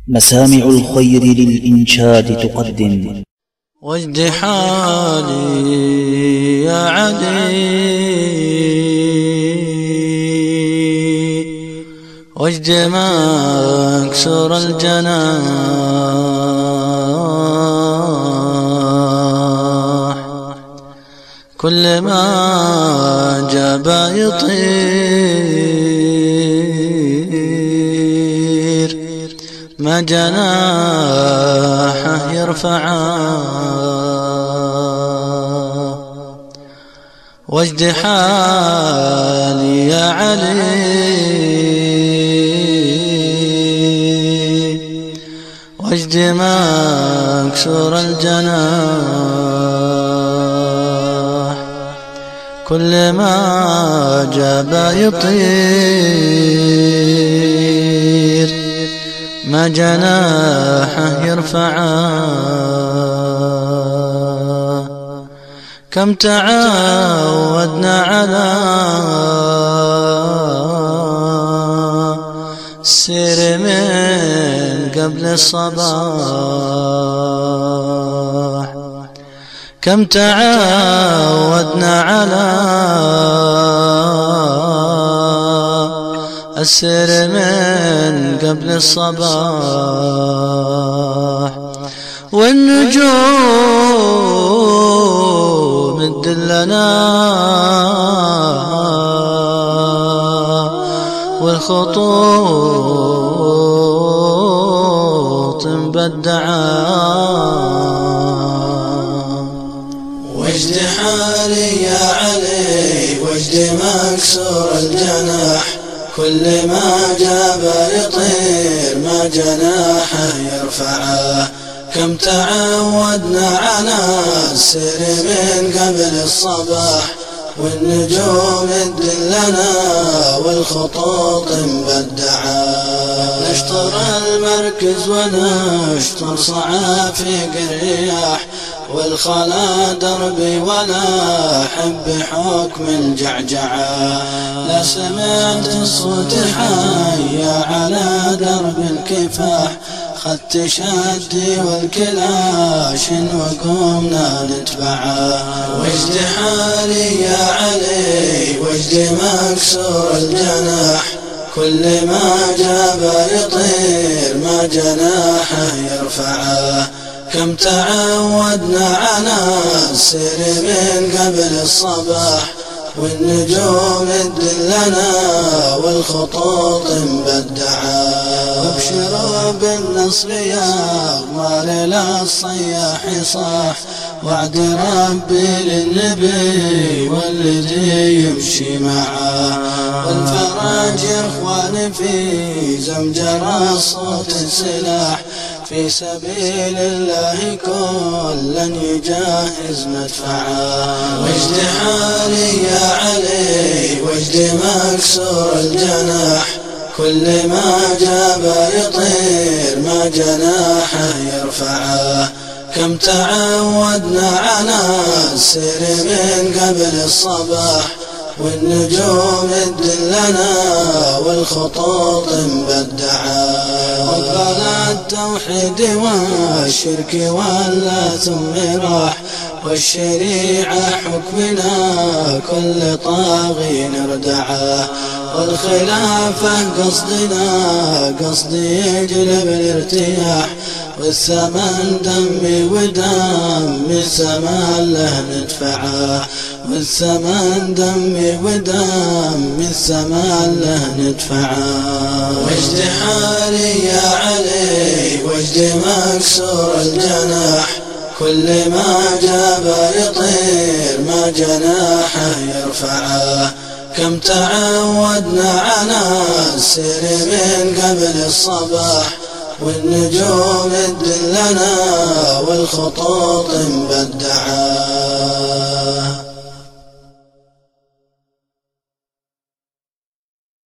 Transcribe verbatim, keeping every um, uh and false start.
مسامع الخير للإنشاد تقدم. وجد حالي يا علي، وجد مكسور الجناح، كل ما جاب يطير، ما جناحه يرفعه. وجد حالي يا علي، وجد مكسور الجناح، كل ما جاب يطير، ما جناحه يرفعه. كم تعودنا على السير من قبل الصباح، كم تعودنا على السير من قبل الصباح، والنجوم تدلنا والخطوط مبدعة. وجد حالي يا علي، وجد مكسور الجناح، كل ما جاب يطير، ما جناحه يرفعه. كم تعودنا على السير من قبل الصباح، والنجوم تدلنا والخطوط مبدعة. نشطر المركز ونشطر صعافيق الرياح، والخلا دربي ولا حب حكم الجعجعة. لا سمعت الصوت حي على درب الكفاح، خدت شدي والكلاش وقمنا نتبعه. وجد حالي يا علي، وجد مكسور الجناح، كل ما جاب يطير، ما جناحه يرفعه. كم تعودنا على السير من قبل الصباح، والنجوم تدلنا والخطوط مبدعة. وابشروا بالنصر يا أغوال للصياح صاح، وعد ربي للنبي والذي يمشي معه. والفرج يا اخواني في زمجرة صوت السلاح، في سبيل الله كلا يجهز مدفعه. وجد حالي يا علي، وجد مكسور الجناح، كل ما جاب يطير، ما جناحه يرفعه. كم تعودنا على السير من قبل الصباح، والنجوم تدلنا والخطوط مبدعة. وقال التوحيد والشرك ولا ثم راح، والشريعة حكمنا كل طاغي نردعه. والخلافة قصدنا قصد يجلب الارتياح، والثمن دمي ودم الثمن له ندفعه. والثمن دمي ودم الثمن له ندفعه. وجد حالي يا علي، وجد مكسور الجناح، كل ما جاب يطير، ما جناحه يرفعه. كم تعودنا على السير من قبل الصباح، والنجوم تدلنا والخطوط مبدعة.